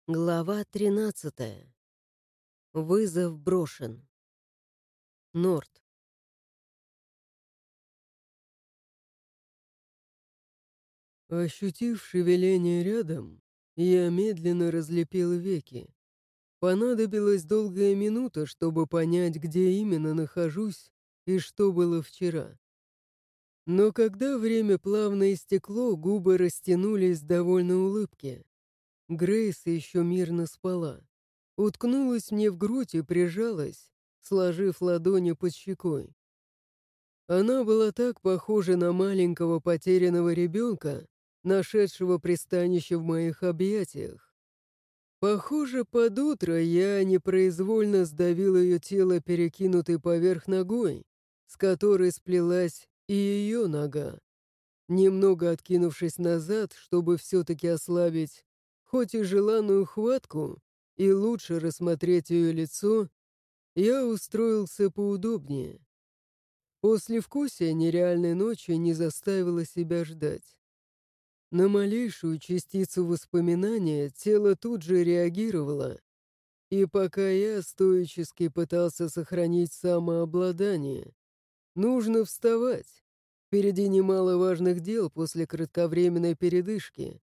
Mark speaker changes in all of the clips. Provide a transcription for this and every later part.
Speaker 1: Глава 13. Вызов брошен. Норт.
Speaker 2: Ощутив шевеление рядом, я медленно разлепил веки. Понадобилась долгая минута, чтобы понять, где именно нахожусь и что было вчера. Но когда время плавно истекло, губы растянулись в довольной улыбке. Грейс еще мирно спала. Уткнулась мне в грудь и прижалась, сложив ладони под щекой. Она была так похожа на маленького потерянного ребенка, нашедшего пристанище в моих объятиях. Похоже, под утро я непроизвольно сдавил ее тело, перекинутой поверх ногой, с которой сплелась и ее нога. Немного откинувшись назад, чтобы все-таки ослабить хоть и желанную хватку и лучше рассмотреть ее лицо, я устроился поудобнее. Послевкусие нереальной ночи не заставило себя ждать. На малейшую частицу воспоминания тело тут же реагировало, и пока я стоически пытался сохранить самообладание, нужно вставать. Впереди немало важных дел после кратковременной передышки.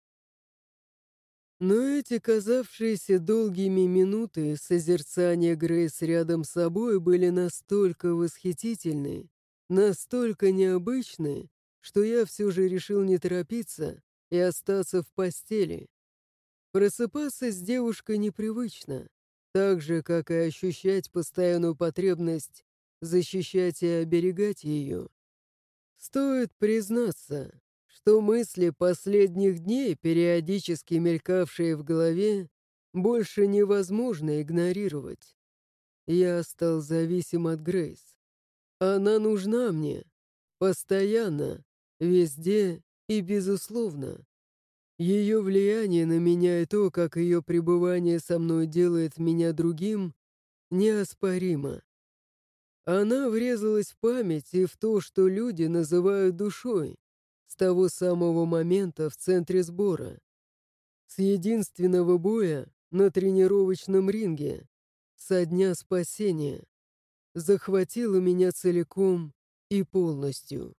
Speaker 2: Но эти казавшиеся долгими минуты созерцания Грейс рядом с собой были настолько восхитительны, настолько необычны, что я все же решил не торопиться и остаться в постели. Просыпаться с девушкой непривычно, так же, как и ощущать постоянную потребность защищать и оберегать ее. Стоит признаться, что мысли последних дней, периодически мелькавшие в голове, больше невозможно игнорировать. Я стал зависим от Грейс. Она нужна мне. Постоянно, везде и безусловно. Ее влияние на меня и то, как ее пребывание со мной делает меня другим, неоспоримо. Она врезалась в память и в то, что люди называют душой, с того самого момента в центре сбора. С единственного боя на тренировочном ринге, со дня спасения, захватила меня целиком и полностью.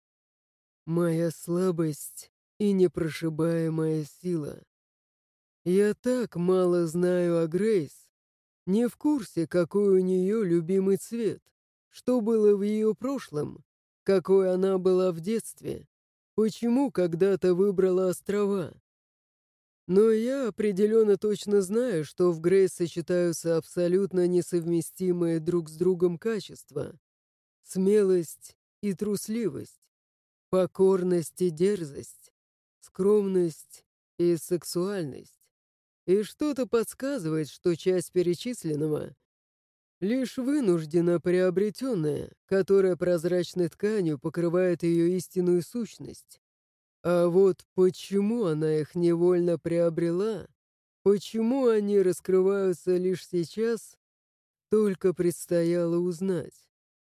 Speaker 2: Моя слабость и непрошибаемая сила. Я так мало знаю о Грейс, не в курсе, какой у нее любимый цвет, что было в ее прошлом, какой она была в детстве, почему когда-то выбрала острова. Но я определенно точно знаю, что в Грейс сочетаются абсолютно несовместимые друг с другом качества: смелость и трусливость, покорность и дерзость, скромность и сексуальность. И что-то подсказывает, что часть перечисленного лишь вынужденно приобретенная, которая прозрачной тканью покрывает ее истинную сущность. А вот почему она их невольно приобрела, почему они раскрываются лишь сейчас, только предстояло узнать.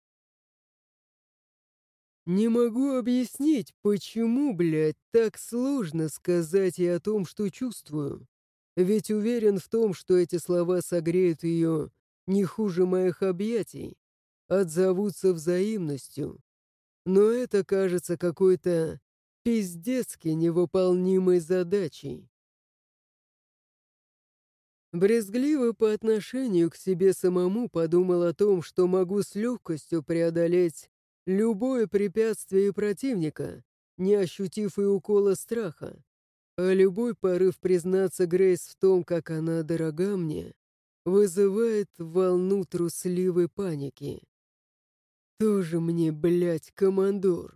Speaker 2: Не могу объяснить, почему, блядь, так сложно сказать ей о том, что чувствую. Ведь уверен в том, что эти слова согреют ее не хуже моих объятий, отзовутся взаимностью. Но это кажется какой-то пиздецки невыполнимой задачей. Брезгливо по отношению к себе самому подумал о том, что могу с легкостью преодолеть любое препятствие противника, не ощутив и укола страха. А любой порыв признаться Грейс в том, как она дорога мне, вызывает волну трусливой паники. Тоже мне, блядь, командор.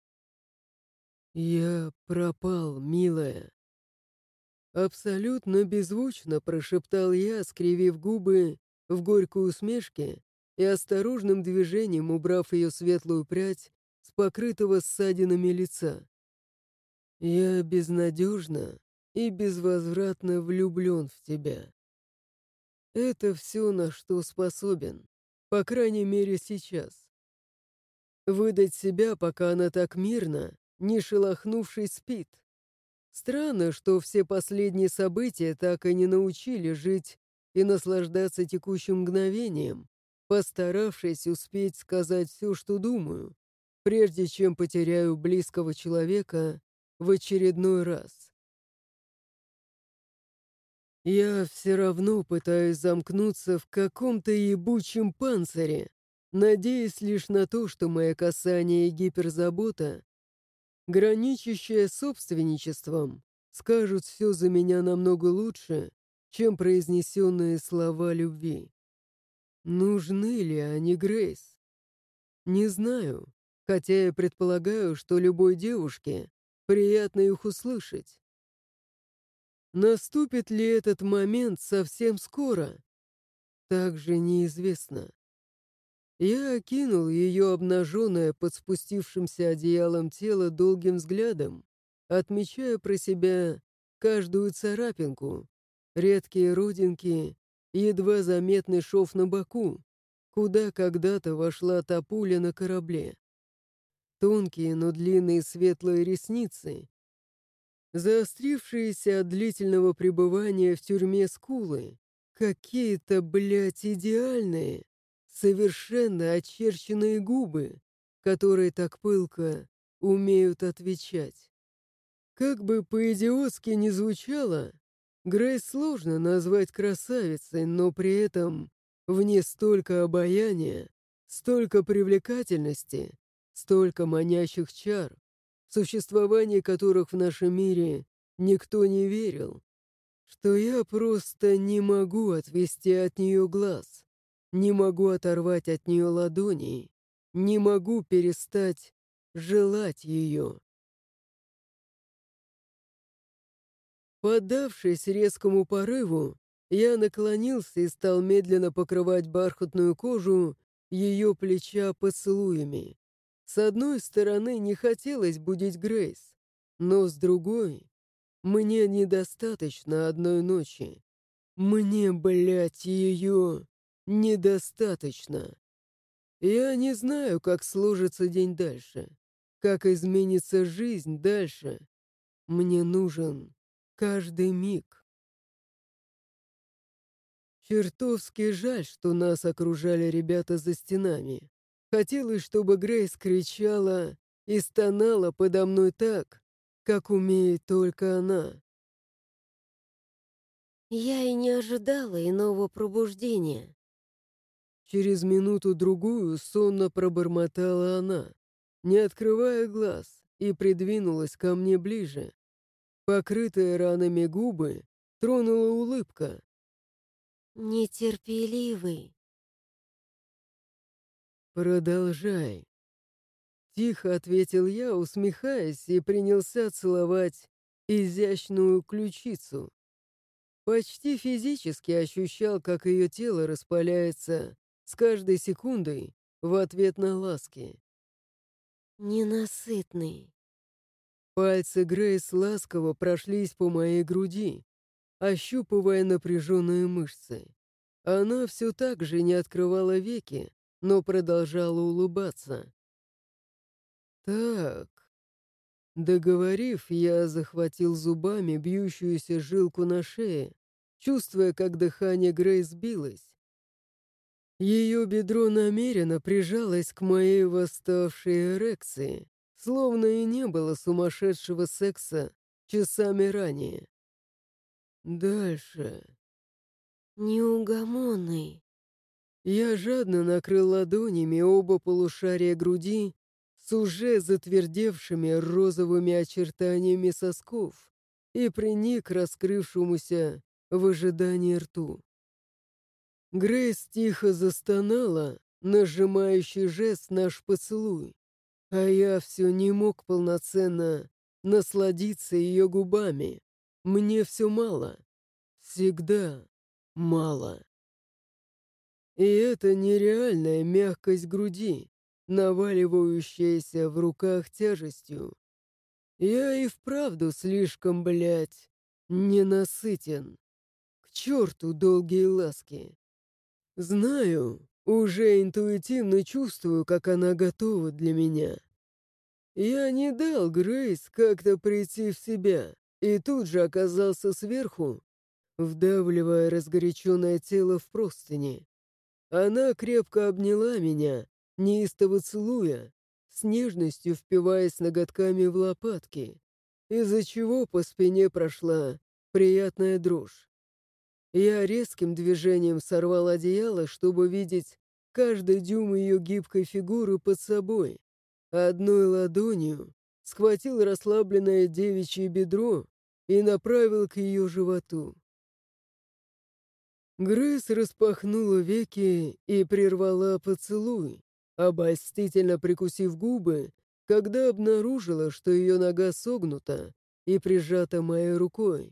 Speaker 2: Я пропал, милая. Абсолютно беззвучно прошептал я, скривив губы в горькой усмешке и осторожным движением убрав ее светлую прядь с покрытого ссадинами лица. Я безнадежно и безвозвратно влюблен в тебя. Это все, на что способен, по крайней мере сейчас. Выдать себя, пока она так мирно, не шелохнувшись, спит. Странно, что все последние события так и не научили жить и наслаждаться текущим мгновением, постаравшись успеть сказать все, что думаю, прежде чем потеряю близкого человека в очередной раз. Я все равно пытаюсь замкнуться в каком-то ебучем панцире, надеясь лишь на то, что мои касания и гиперзабота, граничащая с собственничеством, скажут все за меня намного лучше, чем произнесенные слова любви. Нужны ли они Грейс? Не знаю, хотя я предполагаю, что любой девушке приятно их услышать. Наступит ли этот момент совсем скоро? Также неизвестно. Я окинул ее обнаженное под спустившимся одеялом тело долгим взглядом, отмечая про себя каждую царапинку, редкие родинки, едва заметный шов на боку, куда когда-то вошла та пуля на корабле. Тонкие, но длинные светлые ресницы, заострившиеся от длительного пребывания в тюрьме скулы, какие-то, блядь, идеальные, совершенно очерченные губы, которые так пылко умеют отвечать. Как бы по-идиотски ни звучало, Грейс сложно назвать красавицей, но при этом в ней столько обаяния, столько привлекательности, столько манящих чар, в существование которых в нашем мире никто не верил, что я просто не могу отвести от нее глаз, не могу оторвать от нее ладони, не могу перестать желать ее. Поддавшись резкому порыву, я наклонился и стал медленно покрывать бархатную кожу ее плеча поцелуями. С одной стороны, не хотелось будить Грейс, но с другой, мне недостаточно одной ночи. Мне, блядь, ее недостаточно. Я не знаю, как сложится день дальше, как изменится жизнь дальше. Мне нужен каждый миг. Чертовски жаль, что нас окружали ребята за стенами. Хотелось, чтобы Грейс кричала и стонала подо мной так, как умеет только она.
Speaker 1: Я и не ожидала иного пробуждения.
Speaker 2: Через минуту-другую сонно пробормотала она, не открывая глаз, и придвинулась ко мне ближе. Покрытые ранами губы тронула улыбка.
Speaker 1: Нетерпеливый.
Speaker 2: «Продолжай», — тихо ответил я, усмехаясь, и принялся целовать изящную ключицу. Почти физически ощущал, как ее тело распаляется с каждой секундой в ответ на ласки.
Speaker 1: Ненасытный.
Speaker 2: Пальцы Грейс ласково прошлись по моей груди, ощупывая напряженные мышцы. Она все так же не открывала веки, но продолжала улыбаться. «Так...» Договорив, я захватил зубами бьющуюся жилку на шее, чувствуя, как дыхание Грейс сбилось. Ее бедро намеренно прижалось к моей восставшей эрекции, словно и не было сумасшедшего секса часами ранее. Дальше.
Speaker 1: Неугомонный.
Speaker 2: Я жадно накрыл ладонями оба полушария груди с уже затвердевшими розовыми очертаниями сосков и приник к раскрывшемуся в ожидании рту. Грейс тихо застонала, нажимающий жест наш поцелуй, а я все не мог полноценно насладиться ее губами. Мне все мало. Всегда мало. И это нереальная мягкость груди, наваливающаяся в руках тяжестью. Я и вправду слишком, блядь, ненасытен. К черту долгие ласки. Знаю, уже интуитивно чувствую, как она готова для меня. Я не дал Грейс как-то прийти в себя, и тут же оказался сверху, вдавливая разгоряченное тело в простыни. Она крепко обняла меня, неистово целуя, с нежностью впиваясь ноготками в лопатки, из-за чего по спине прошла приятная дрожь. Я резким движением сорвал одеяло, чтобы видеть каждый дюйм ее гибкой фигуры под собой. Одной ладонью схватил расслабленное девичье бедро и направил к ее животу. Грейс распахнула веки и прервала поцелуй, обольстительно прикусив губы, когда обнаружила, что ее нога согнута и прижата моей рукой.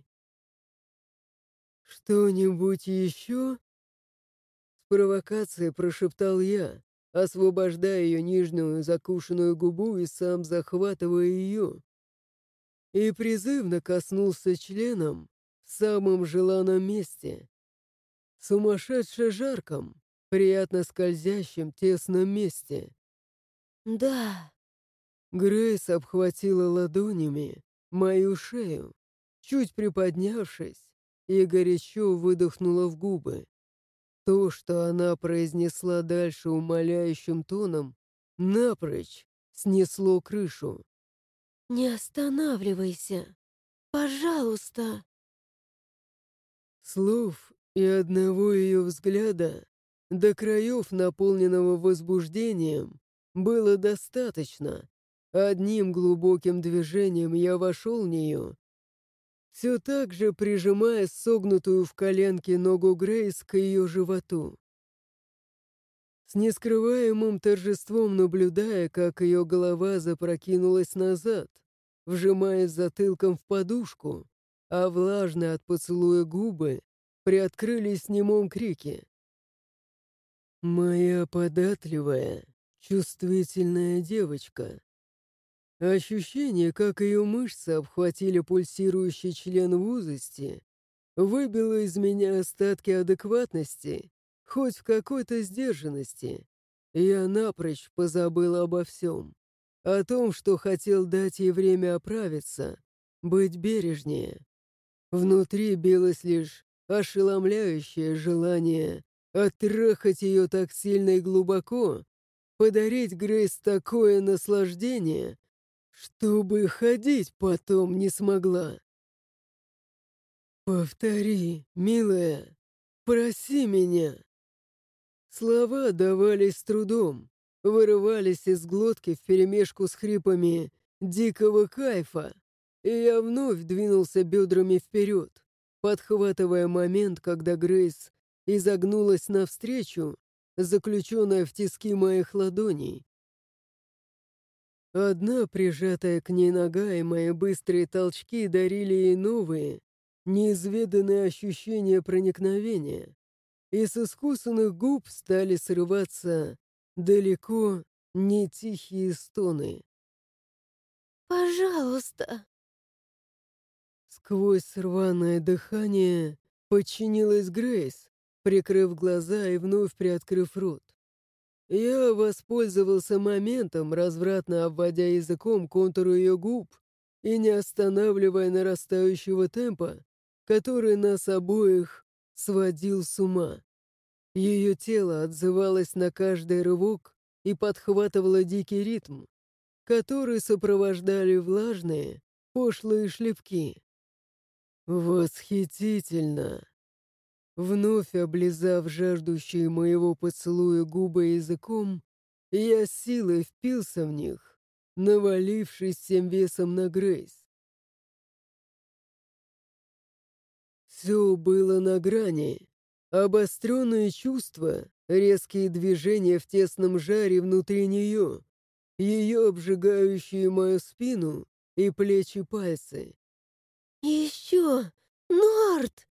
Speaker 2: «Что-нибудь еще?» С провокацией прошептал я, освобождая ее нижнюю закушенную губу и сам захватывая ее. И призывно коснулся членом в самом желанном месте. Сумасшедше жарком, приятно скользящем тесном месте.
Speaker 1: Да,
Speaker 2: Грейс обхватила ладонями мою шею, чуть приподнявшись, и горячо выдохнула в губы. То, что она произнесла дальше умоляющим тоном, напрочь снесло крышу.
Speaker 1: не останавливайся. Пожалуйста.
Speaker 2: Слов и одного ее взгляда, до краев наполненного возбуждением, было достаточно. Одним глубоким движением я вошел в нее, все так же прижимая согнутую в коленке ногу Грейс к ее животу. С нескрываемым торжеством наблюдая, как ее голова запрокинулась назад, вжимаясь затылком в подушку, а влажные от поцелуя губы приоткрылись в немом крике. «Моя податливая, чувствительная девочка». Ощущение, как ее мышцы обхватили пульсирующий член в узости, выбило из меня остатки адекватности, хоть в какой-то сдержанности. Я напрочь позабыл обо всем. О том, что хотел дать ей время оправиться, быть бережнее. Внутри билось лишь ошеломляющее желание оттрахать ее так сильно и глубоко, подарить Грейс такое наслаждение, чтобы ходить потом не смогла. «Повтори, милая, проси меня». Слова давались с трудом, вырывались из глотки вперемешку с хрипами дикого кайфа, и я вновь двинулся бедрами вперед, подхватывая момент, когда Грейс изогнулась навстречу, заключенная в тиски моих ладоней. Одна прижатая к ней нога и мои быстрые толчки дарили ей новые, неизведанные ощущения проникновения, и с искусанных губ стали срываться далеко не тихие стоны.
Speaker 1: Пожалуйста.
Speaker 2: Сквозь рваное дыхание подчинилась Грейс, прикрыв глаза и вновь приоткрыв рот. Я воспользовался моментом, развратно обводя языком контуру ее губ и не останавливая нарастающего темпа, который нас обоих сводил с ума. Ее тело отзывалось на каждый рывок и подхватывало дикий ритм, который сопровождали влажные, пошлые шлепки. «Восхитительно!» Вновь облизав жаждущие моего поцелуя губы языком, я силой впился в них, навалившись всем весом на Грейс. Все было на грани. Обостренные чувства, резкие движения в тесном жаре внутри нее, ее обжигающие мою спину и плечи пальцы.
Speaker 1: Еще! Норт!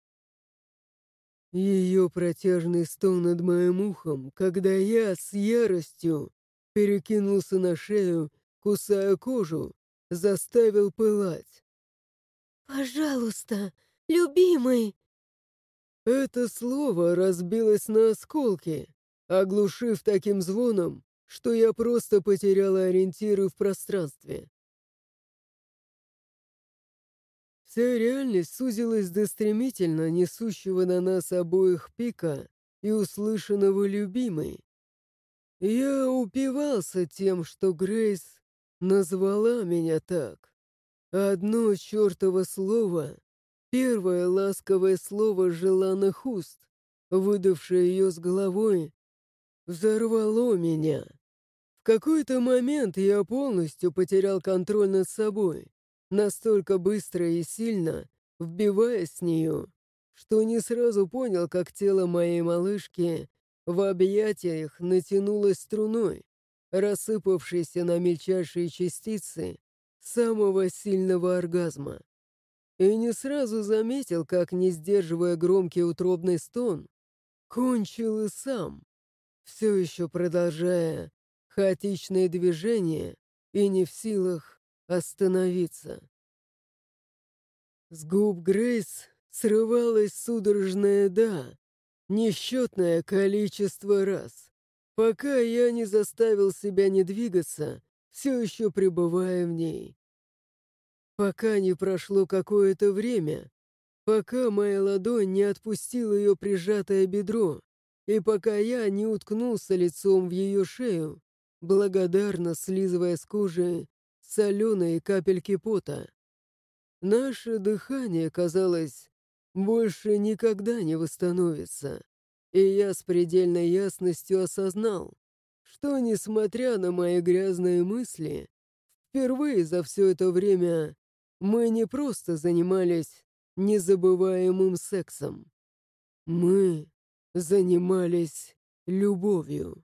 Speaker 2: Ее протяжный стон над моим ухом, когда я с яростью перекинулся на шею, кусая кожу, заставил пылать.
Speaker 1: Пожалуйста, любимый!
Speaker 2: Это слово разбилось на осколки, оглушив таким звоном, что я просто потерял ориентиры в пространстве. Вся реальность сузилась до стремительно несущего на нас обоих пика и услышанного любимой. Я упивался тем, что Грейс назвала меня так. Одно чертово слово, первое ласковое слово желанных уст, выдавшее ее с головой, взорвало меня. В какой-то момент я полностью потерял контроль над собой, настолько быстро и сильно вбиваясь в нее, что не сразу понял, как тело моей малышки в объятиях натянулось струной, рассыпавшейся на мельчайшие частицы самого сильного оргазма. И не сразу заметил, как, не сдерживая громкий утробный стон, кончил и сам, все еще продолжая хаотичные движения и не в силах остановиться. С губ Грейс срывалось судорожное «да», несчетное количество раз, пока я не заставил себя не двигаться, все еще пребывая в ней. Пока не прошло какое-то время, пока моя ладонь не отпустила ее прижатое бедро, и пока я не уткнулся лицом в ее шею, благодарно слизывая с кожи соленые капельки пота. Наше дыхание, казалось, больше никогда не восстановится, и я с предельной ясностью осознал, что, несмотря на мои грязные мысли, впервые за все это время мы не просто занимались незабываемым сексом. Мы занимались любовью.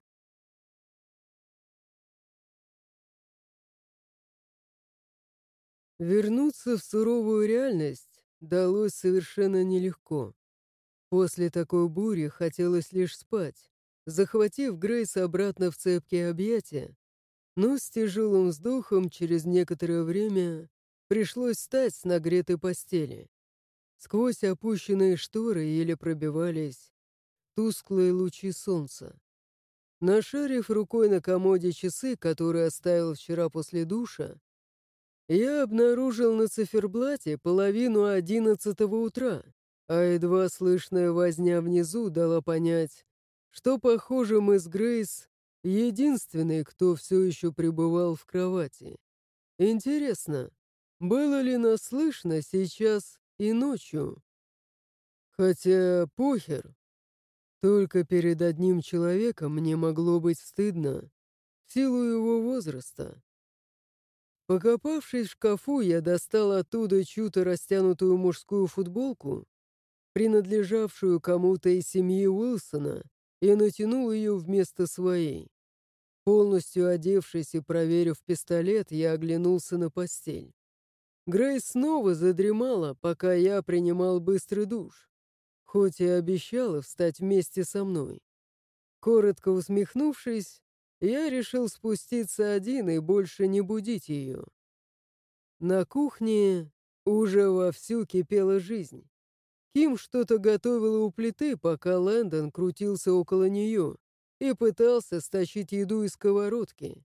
Speaker 2: Вернуться в суровую реальность далось совершенно нелегко. После такой бури хотелось лишь спать, захватив Грейс обратно в цепкие объятия, но с тяжелым вздохом через некоторое время пришлось встать с нагретой постели. Сквозь опущенные шторы еле пробивались тусклые лучи солнца. Нашарив рукой на комоде часы, которые оставил вчера после душа, я обнаружил на циферблате 10:30 утра, а едва слышная возня внизу дала понять, что, похоже, мы с Грейс единственные, кто все еще пребывал в кровати. Интересно, было ли нас слышно сейчас и ночью? Хотя похер. Только перед одним человеком мне могло быть стыдно в силу его возраста. Покопавшись в шкафу, я достал оттуда чью-то растянутую мужскую футболку, принадлежавшую кому-то из семьи Уилсона, и натянул ее вместо своей. Полностью одевшись и проверив пистолет, я оглянулся на постель. Грейс снова задремала, пока я принимал быстрый душ, хоть и обещала встать вместе со мной. Коротко усмехнувшись, я решил спуститься один и больше не будить ее. На кухне уже вовсю кипела жизнь. Ким что-то готовила у плиты, пока Лэндон крутился около нее и пытался стащить еду из сковородки.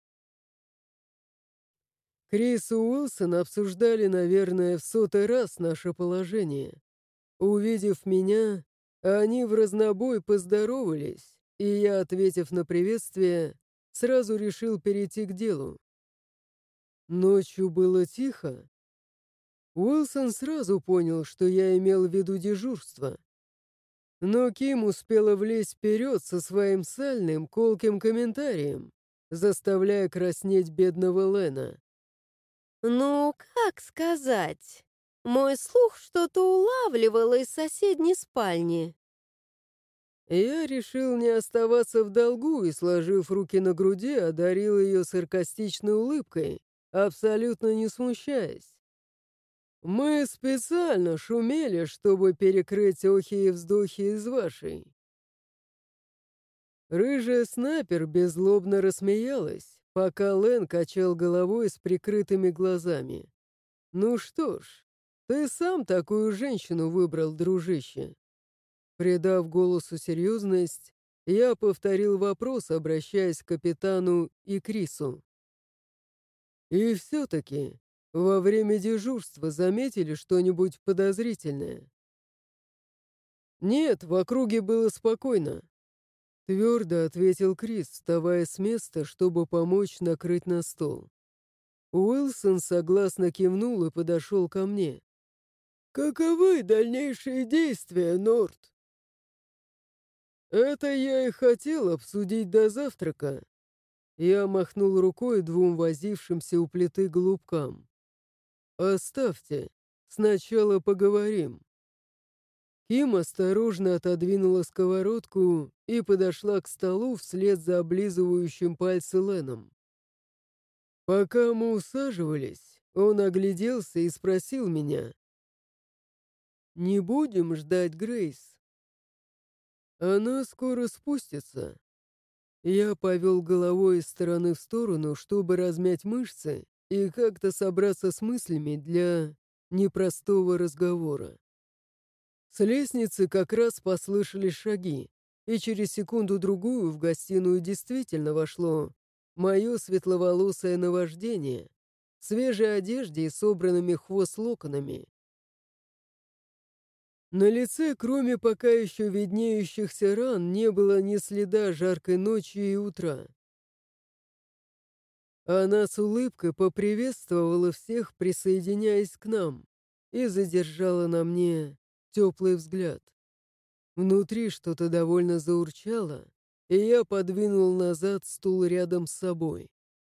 Speaker 2: Крис и Уилсон обсуждали, наверное, в 100-й раз наше положение. Увидев меня, они в разнобой поздоровались, и я, ответив на приветствие, сразу решил перейти к делу. Ночью было тихо. Уилсон сразу понял, что я имел в виду дежурство. Но Ким успела влезть вперед со своим сальным, колким комментарием, заставляя краснеть бедного Лена.
Speaker 1: Ну, как сказать? Мой слух что-то улавливал из соседней спальни.
Speaker 2: Я решил не оставаться в долгу и, сложив руки на груди, одарил ее саркастичной улыбкой, абсолютно не смущаясь. Мы специально шумели, чтобы перекрыть охи и вздохи из вашей. Рыжая снайпер беззлобно рассмеялась, пока Лэн качал головой с прикрытыми глазами. «Ну что ж, ты сам такую женщину выбрал, дружище». Придав голосу серьезность, я повторил вопрос, обращаясь к капитану и Крису. «И все-таки, во время дежурства заметили что-нибудь подозрительное?» «Нет, в округе было спокойно», — твердо ответил Крис, вставая с места, чтобы помочь накрыть на стол. Уилсон согласно кивнул и подошел ко мне. «Каковы дальнейшие действия, Норт?» «Это я и хотел обсудить до завтрака». Я махнул рукой двум возившимся у плиты голубкам. «Оставьте, сначала поговорим». Ким осторожно отодвинула сковородку и подошла к столу вслед за облизывающим пальцы Леном. Пока мы усаживались, он огляделся и спросил меня: «Не будем ждать Грейс?» «Она скоро спустится». Я повел головой из стороны в сторону, чтобы размять мышцы и как-то собраться с мыслями для непростого разговора. С лестницы как раз послышались шаги, и через секунду-другую в гостиную действительно вошло мое светловолосое наваждение в свежей одежде и собранными в хвост локонами. На лице, кроме пока еще виднеющихся ран, не было ни следа жаркой ночи и утра. Она с улыбкой поприветствовала всех, присоединяясь к нам, и задержала на мне теплый взгляд. Внутри что-то довольно заурчало, и я подвинул назад стул рядом с собой.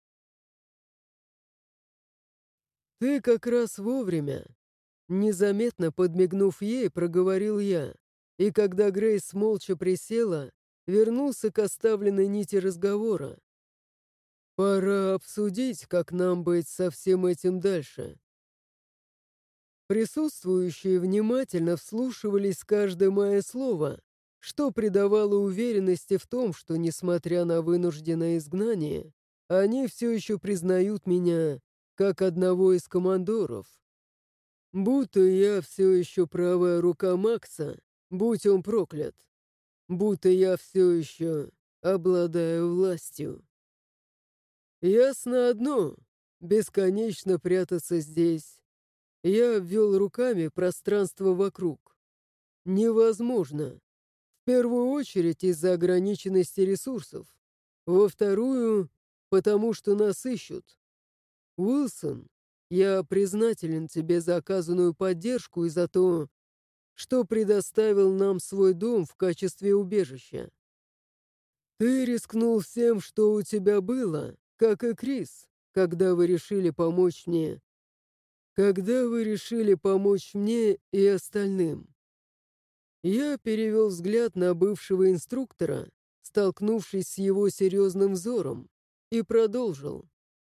Speaker 2: «Ты как раз вовремя», — незаметно подмигнув ей, проговорил я, и когда Грейс молча присела, вернулся к оставленной нити разговора. «Пора обсудить, как нам быть со всем этим дальше». Присутствующие внимательно вслушивались в каждое мое слово, что придавало уверенности в том, что, несмотря на вынужденное изгнание, они все еще признают меня как одного из командоров. Будто я все еще правая рука Макса, будь он проклят. Будто я все еще обладаю властью. Ясно одно — бесконечно прятаться здесь. Я обвел руками пространство вокруг. Невозможно. В первую очередь из-за ограниченности ресурсов. Во вторую — потому что нас ищут. Уилсон, я признателен тебе за оказанную поддержку и за то, что предоставил нам свой дом в качестве убежища. Ты рискнул всем, что у тебя было, как и Крис, когда вы решили помочь мне. Когда вы решили помочь мне и остальным. Я перевел взгляд на бывшего инструктора, столкнувшись с его серьезным взором, и продолжил.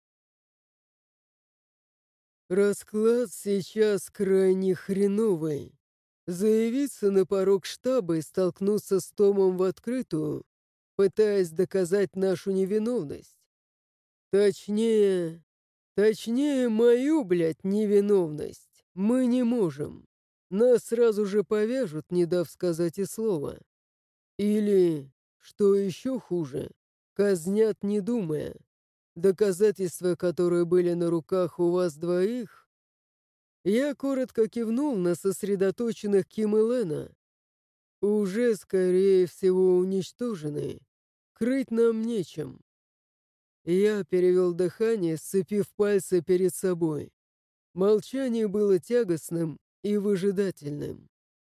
Speaker 2: Расклад сейчас крайне хреновый. Заявиться на порог штаба и столкнуться с Томом в открытую, пытаясь доказать нашу невиновность. Точнее, мою, блядь, невиновность мы не можем. Нас сразу же повяжут, не дав сказать и слова. Или, что еще хуже, казнят, не думая. Доказательства, которые были на руках у вас двоих. Я коротко кивнул на сосредоточенных Ким и Лена. Уже, скорее всего, уничтожены. Крыть нам нечем. Я перевел дыхание, сцепив пальцы перед собой. Молчание было тягостным и выжидательным.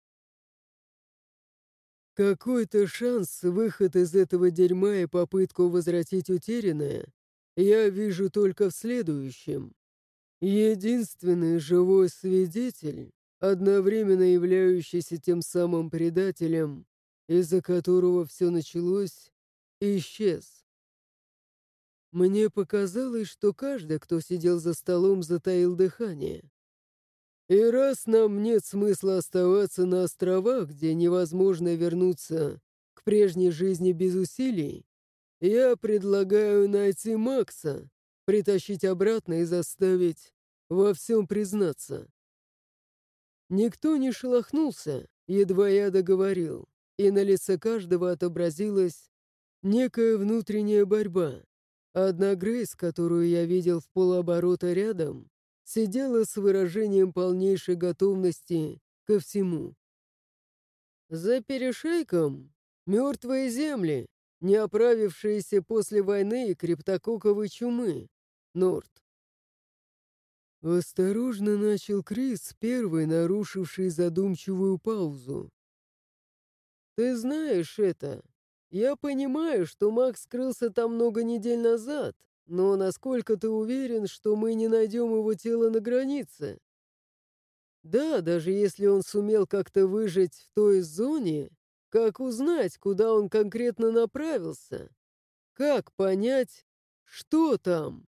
Speaker 2: Какой-то шанс, выход из этого дерьма и попытку возвратить утерянное я вижу только в следующем. Единственный живой свидетель, одновременно являющийся тем самым предателем, из-за которого все началось, исчез. Мне показалось, что каждый, кто сидел за столом, затаил дыхание. И раз нам нет смысла оставаться на островах, где невозможно вернуться к прежней жизни без усилий, я предлагаю найти Макса, притащить обратно и заставить во всем признаться. Никто не шелохнулся, едва я договорил, и на лице каждого отобразилась некая внутренняя борьба. Одна Грейс, которую я видел в полоборота рядом, сидела с выражением полнейшей готовности ко всему. За перешейком мертвые земли, не оправившиеся после войны и криптококковой чумы, Норд. Осторожно начал Крис, первый нарушивший задумчивую паузу. «Ты знаешь это. Я понимаю, что Макс скрылся там много недель назад, но насколько ты уверен, что мы не найдем его тело на границе? Да, даже если он сумел как-то выжить в той зоне, как узнать, куда он конкретно направился? Как понять, что там?»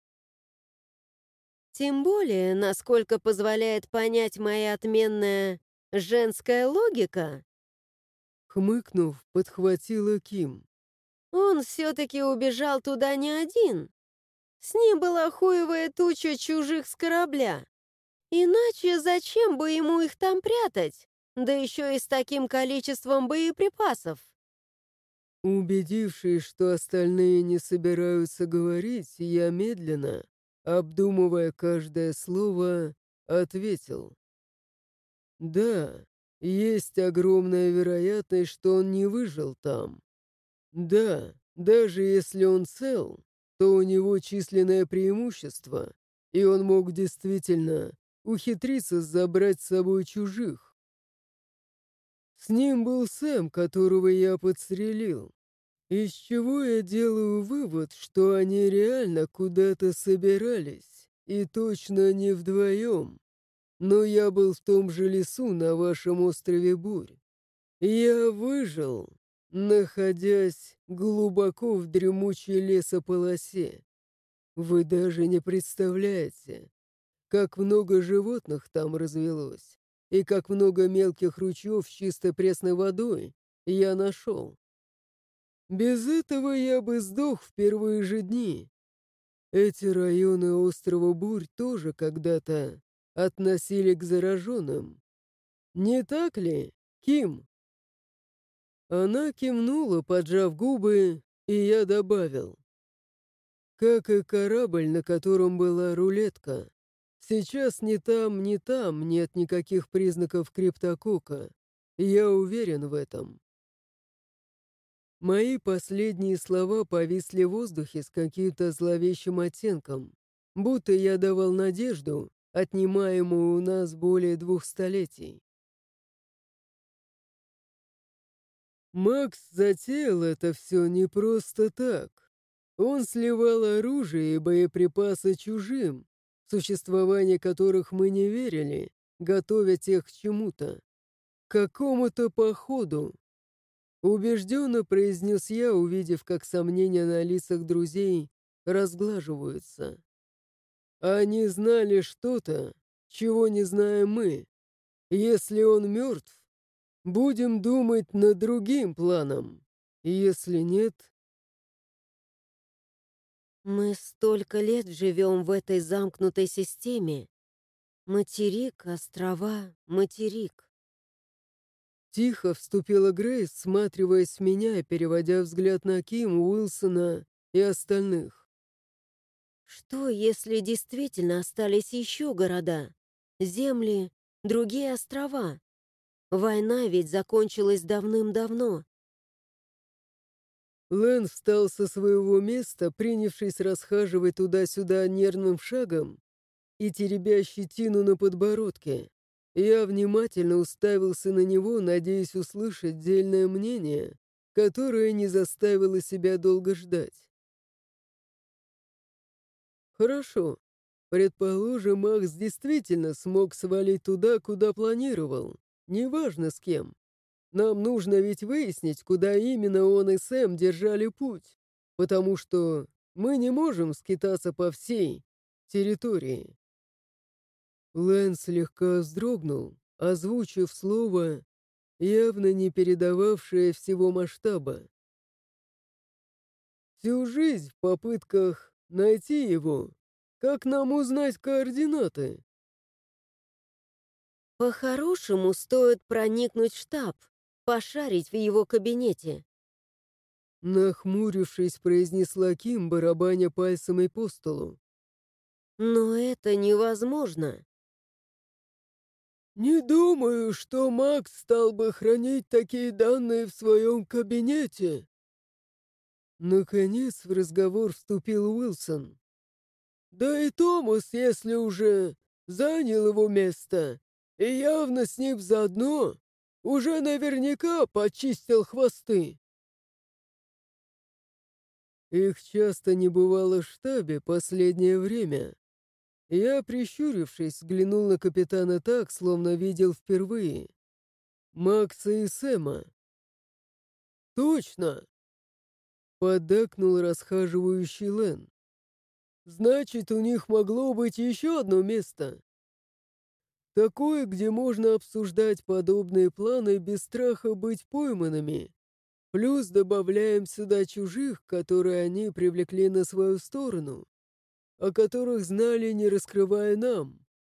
Speaker 1: Тем более, насколько позволяет понять моя отменная женская логика,
Speaker 2: Хмыкнув, подхватила Ким.
Speaker 1: он все-таки убежал туда не один. С ним была хуевая туча чужих с корабля. Иначе зачем бы ему их там прятать? Да еще и с таким количеством боеприпасов.
Speaker 2: Убедившись, что остальные не собираются говорить, я медленно, обдумывая каждое слово, ответил. «Да, есть огромная вероятность, что он не выжил там. Да, даже если он цел, то у него численное преимущество, и он мог действительно ухитриться забрать с собой чужих. С ним был Сэм, которого я подстрелил. Из чего я делаю вывод, что они реально куда-то собирались, и точно не вдвоем. Но я был в том же лесу на вашем острове Бурь. Я выжил, находясь глубоко в дремучей лесополосе. Вы даже не представляете, как много животных там развелось, и как много мелких ручьев с чистой пресной водой я нашел. Без этого я бы сдох в первые же дни. Эти районы острова Бурь тоже когда-то относили к зараженным. Не так ли, Ким?» Она кивнула, поджав губы, и я добавил. «Как и корабль, на котором была рулетка. Сейчас ни там, ни там нет никаких признаков криптокока. Я уверен в этом». Мои последние слова повисли в воздухе с каким-то зловещим оттенком, будто я давал надежду, отнимаемую у нас более 2 столетий. Макс затеял это все не просто так. Он сливал оружие и боеприпасы чужим, в существование которых мы не верили, готовя тех к чему-то, к какому-то походу. Убежденно произнес я, увидев, как сомнения на лицах друзей разглаживаются. Они знали что-то, чего не знаем мы. Если он мертв, будем думать над другим планом. Если нет...
Speaker 1: Мы столько лет живем в этой замкнутой системе. Материк, острова, материк.
Speaker 2: Тихо вступила Грейс, всматриваясь в меня и переводя взгляд на Ким, Уилсона и остальных.
Speaker 1: Что, если действительно остались еще города, земли, другие острова? Война ведь закончилась давным-давно.
Speaker 2: Лэн встал со своего места, принявшись расхаживать туда-сюда нервным шагом и теребя щетину на подбородке. Я внимательно уставился на него, надеясь услышать дельное мнение, которое не заставило себя долго ждать. Хорошо. Предположим, Макс действительно смог свалить туда, куда планировал. Неважно с кем. Нам нужно ведь выяснить, куда именно он и Сэм держали путь. Потому что мы не можем скитаться по всей территории. Лэн слегка вздрогнул, озвучив слово, явно не передававшее всего масштаба. Всю жизнь в попытках найти его. Как нам узнать координаты?
Speaker 1: По-хорошему, стоит проникнуть в штаб, пошарить в его кабинете.
Speaker 2: Нахмурившись, произнесла Ким, барабаня пальцем и по столу.
Speaker 1: Но это невозможно.
Speaker 2: Не думаю, что Макс стал бы хранить такие данные в своем кабинете. Наконец в разговор вступил Уилсон. Да и Томас, если уже занял его место, и явно с ним заодно, уже наверняка почистил хвосты. Их часто не бывало в штабе последнее время. Я, прищурившись, взглянул на капитана так, словно видел впервые. Макса и Сэма. «Точно!» — поддакнул расхаживающий Лэн. «Значит, у них могло быть еще одно место. Такое, где можно обсуждать подобные планы без страха быть пойманными. Плюс добавляем сюда чужих, которые они привлекли на свою сторону, о которых знали, не раскрывая нам».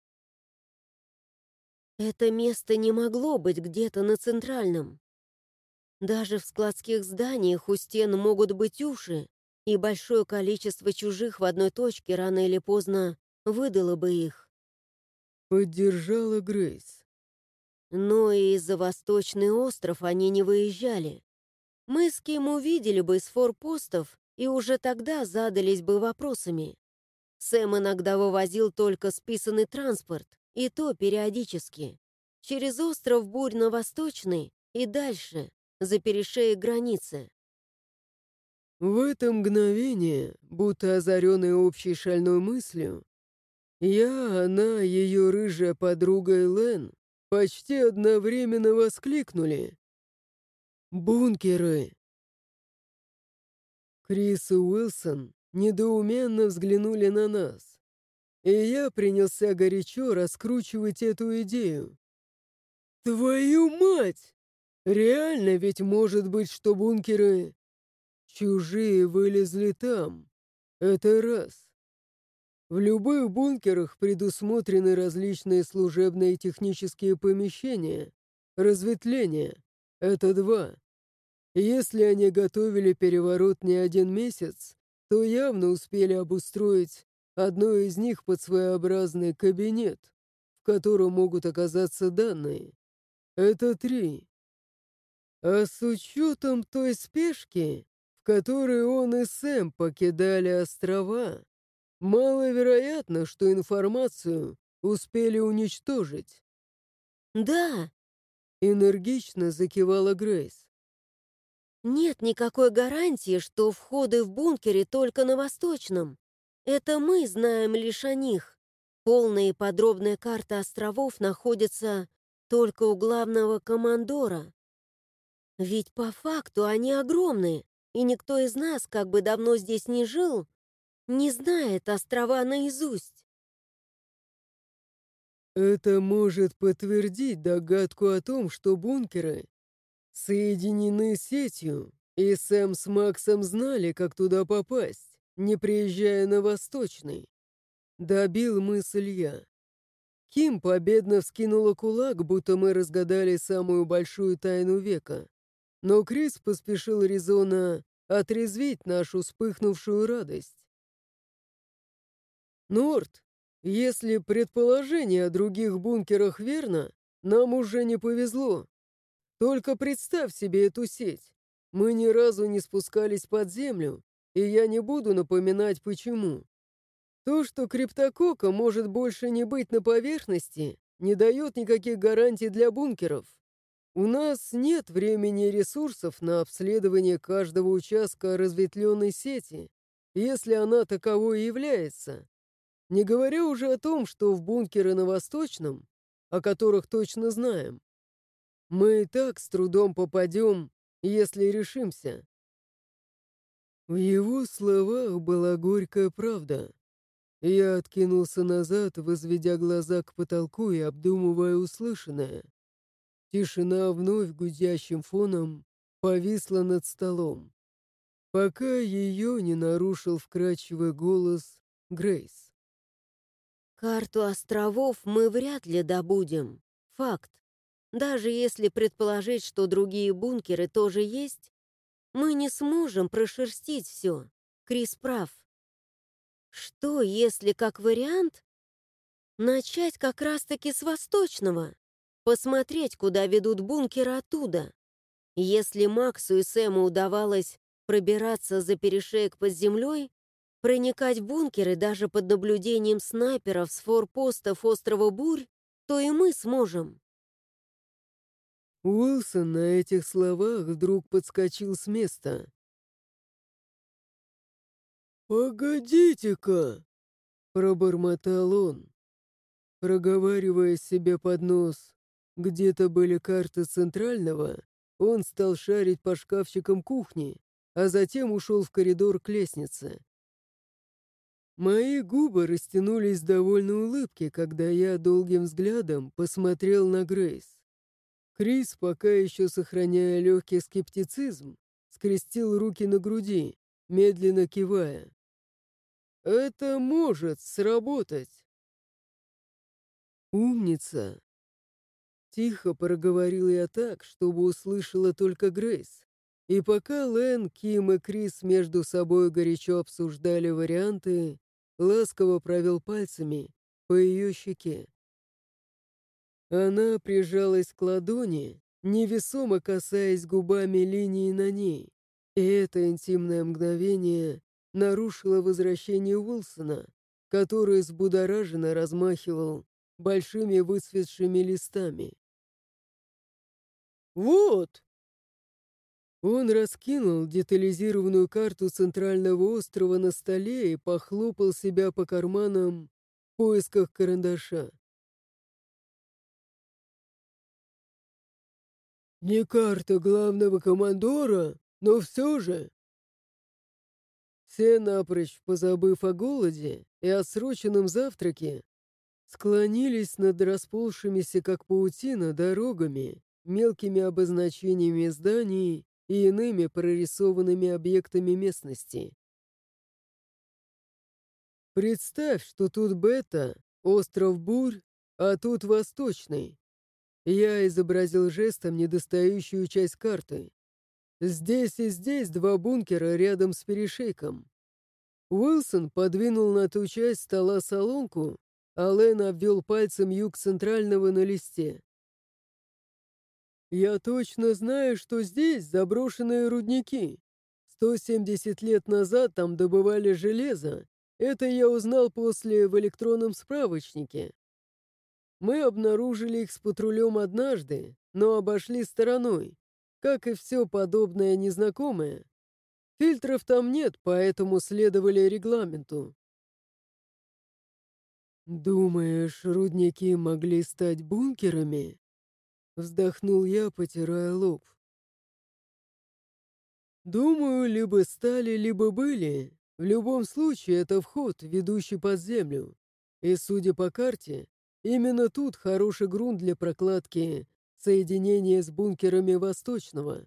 Speaker 1: Это место не могло быть где-то на центральном. Даже в складских зданиях у стен могут быть уши, и большое количество чужих в одной точке рано или поздно выдало бы их.
Speaker 2: Поддержала Грейс.
Speaker 1: Но и за Восточный остров они не выезжали. Мы с Ким увидели бы с форпостов и уже тогда задались бы вопросами. Сэм иногда вывозил только списанный транспорт, и то периодически. Через остров Бурь на Восточный и дальше, за перешеек границы.
Speaker 2: В это мгновение, будто озаренный общей шальной мыслью, я, она, ее рыжая подруга Элен почти одновременно воскликнули: «Бункеры!» Крис и Уилсон недоуменно взглянули на нас, и я принялся горячо раскручивать эту идею. «Твою мать! Реально ведь может быть, что бункеры чужие вылезли там. Это раз. В любых бункерах предусмотрены различные служебные и технические помещения, разветвления. Это два. Если они готовили переворот не один месяц, то явно успели обустроить одно из них под своеобразный кабинет, в котором могут оказаться данные. Это три. А с учетом той спешки, в которой он и Сэм покидали острова, маловероятно, что информацию успели уничтожить.
Speaker 1: Да,
Speaker 2: Энергично закивала Грейс.
Speaker 1: нет никакой гарантии, что входы в бункере только на Восточном. Это мы знаем лишь о них. Полная и подробная карта островов находится только у главного командора. Ведь по факту они огромные, и никто из нас, как бы давно здесь ни жил, не знает острова наизусть.
Speaker 2: Это может подтвердить догадку о том, что бункеры соединены сетью, и Сэм с Максом знали, как туда попасть, не приезжая на Восточный. Добил мысль я. Ким победно вскинула кулак, будто мы разгадали самую большую тайну века. Но Крис поспешил резонно отрезвить нашу вспыхнувшую радость. «Норт, если предположение о других бункерах верно, нам уже не повезло. Только представь себе эту сеть. Мы ни разу не спускались под землю, и я не буду напоминать, почему. То, что криптокока может больше не быть на поверхности, не дает никаких гарантий для бункеров. У нас нет времени и ресурсов на обследование каждого участка разветвленной сети, если она таковой и является. Не говоря уже о том, что в бункеры на Восточном, о которых точно знаем, мы и так с трудом попадем, если решимся. В его словах была горькая правда. Я откинулся назад, возведя глаза к потолку и обдумывая услышанное. Тишина вновь гудящим фоном повисла над столом, пока ее не нарушил вкрадчивый голос Грейс.
Speaker 1: Карту островов мы вряд ли добудем. Факт. Даже если предположить, что другие бункеры тоже есть, мы не сможем прошерстить все. Крис прав. Что, если, как вариант, начать как раз-таки с восточного? Посмотреть, куда ведут бункеры оттуда. Если Максу и Сэму удавалось пробираться за перешеек под землей, проникать в бункеры даже под наблюдением снайперов с форпостов острова Бурь, то и мы сможем.
Speaker 2: Уилсон на этих словах вдруг подскочил с места. «Погодите-ка!» — пробормотал он, проговаривая себе под нос. Где-то были карты Центрального, он стал шарить по шкафчикам кухни, а затем ушел в коридор к лестнице. Мои губы растянулись в довольной улыбке, когда я долгим взглядом посмотрел на Грейс. Крис, пока еще сохраняя легкий скептицизм, скрестил руки на груди, медленно кивая. «Это может сработать!» «Умница!» Тихо проговорил я так, чтобы услышала только Грейс. И пока Лэн, Ким и Крис между собой горячо обсуждали варианты, ласково провел пальцами по ее щеке. Она прижалась к ладони, невесомо касаясь губами линии на ней, и это интимное мгновение нарушило возвращение Уилсона, который взбудораженно размахивал большими выцветшими листами. «Вот!» Он раскинул детализированную карту центрального острова на столе и похлопал себя по карманам в поисках карандаша. «Не карта главного командора, но все же...» Все, напрочь позабыв о голоде и отсроченном завтраке, склонились над расползшимися, как паутина, дорогами, мелкими обозначениями зданий и иными прорисованными объектами местности. Представь, что тут Бета, остров Бурь, а тут Восточный. Я изобразил жестом недостающую часть карты. Здесь и здесь два бункера рядом с перешейком. Уилсон подвинул на ту часть стола солонку, а Лэн обвел пальцем юг центрального на листе. «Я точно знаю, что здесь заброшенные рудники. 170 лет назад там добывали железо. Это я узнал после в электронном справочнике. Мы обнаружили их с патрулем однажды, но обошли стороной, как и все подобное незнакомое. Фильтров там нет, поэтому следовали регламенту». «Думаешь, рудники могли стать бункерами?» Вздохнул я, потирая лоб. «Думаю, либо стали, либо были. В любом случае, это вход, ведущий под землю. И, судя по карте, именно тут хороший грунт для прокладки соединения с бункерами Восточного».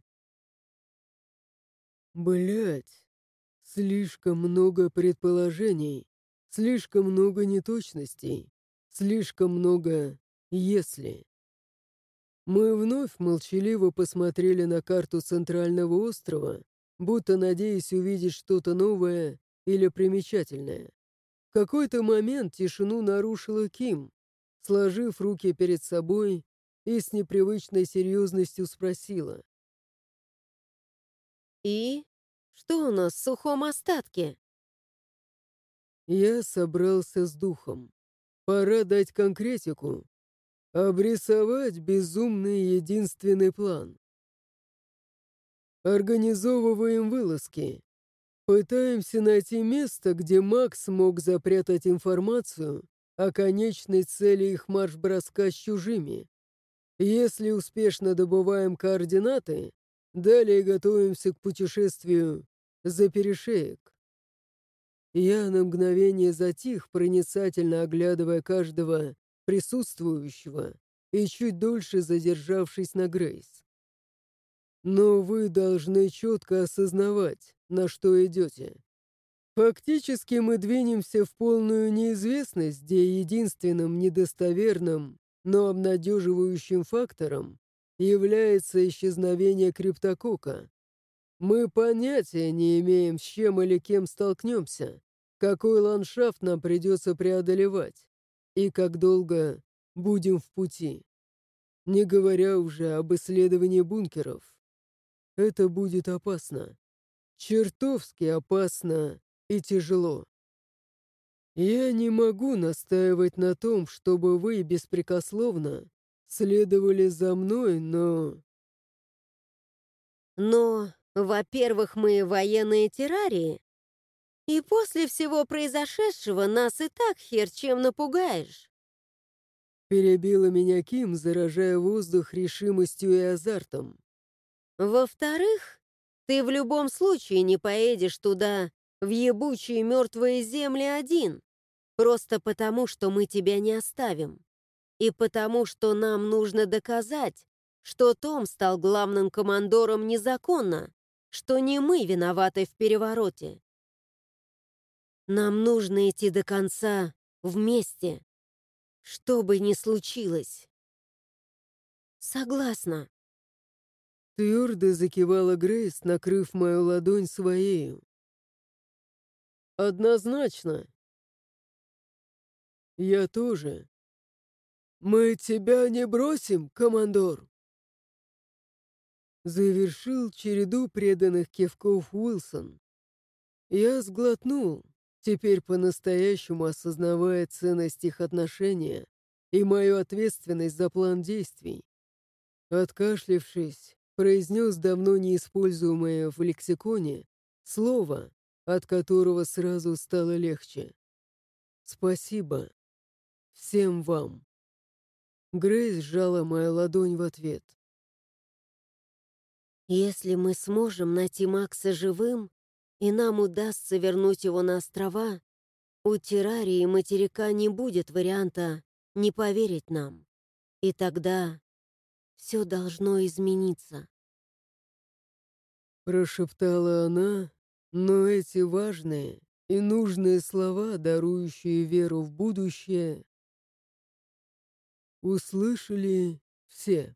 Speaker 2: Блять, слишком много предположений, слишком много неточностей, слишком много «если». Мы вновь молчаливо посмотрели на карту центрального острова, будто надеясь увидеть что-то новое или примечательное. В какой-то момент тишину нарушила Ким, сложив руки перед собой и с непривычной серьезностью спросила.
Speaker 1: И? Что у нас в сухом остатке?
Speaker 2: Я собрался с духом. Пора дать конкретику. Обрисовать безумный единственный план. Организовываем вылазки. Пытаемся найти место, где Макс мог запрятать информацию о конечной цели их марш-броска с чужими. Если успешно добываем координаты, далее готовимся к путешествию за перешеек. Я на мгновение затих, проницательно оглядывая каждого присутствующего и чуть дольше задержавшись на Грейс. Но вы должны четко осознавать, на что идете. Фактически мы двинемся в полную неизвестность, где единственным недостоверным, но обнадеживающим фактором является исчезновение криптокока. Мы понятия не имеем, с чем или кем столкнемся, какой ландшафт нам придется преодолевать и как долго будем в пути. Не говоря уже об исследовании бункеров. Это будет опасно. Чертовски опасно и тяжело. Я не могу настаивать на том, чтобы вы беспрекословно следовали за мной, но...
Speaker 1: Но, во-первых, мы военные террарии, и после всего произошедшего нас и так хер чем напугаешь.
Speaker 2: Перебила меня Ким, заражая воздух решимостью и азартом.
Speaker 1: Во-вторых, ты в любом случае не поедешь туда, в ебучие мертвые земли один, просто потому, что мы тебя не оставим. И потому, что нам нужно доказать, что Том стал главным командором незаконно, что не мы виноваты в перевороте. Нам нужно идти до конца вместе, что бы ни случилось. Согласна.
Speaker 2: Твердо закивала Грейс, накрыв мою ладонь своею. Однозначно. Я тоже. Мы тебя не бросим, командор. Завершил череду преданных кивков Уилсон. Я сглотнул, теперь по-настоящему осознавая ценность их отношения и мою ответственность за план действий. Откашлившись, произнес давно неиспользуемое в лексиконе слово, от которого сразу стало легче. «Спасибо. Всем вам». Грейс сжала мою ладонь в ответ.
Speaker 1: Если мы сможем найти Макса живым, и нам удастся вернуть его на острова, у террарии материка не будет варианта не поверить нам. И тогда все должно измениться.
Speaker 2: Прошептала она, но эти важные и нужные слова, дарующие веру в будущее, услышали все.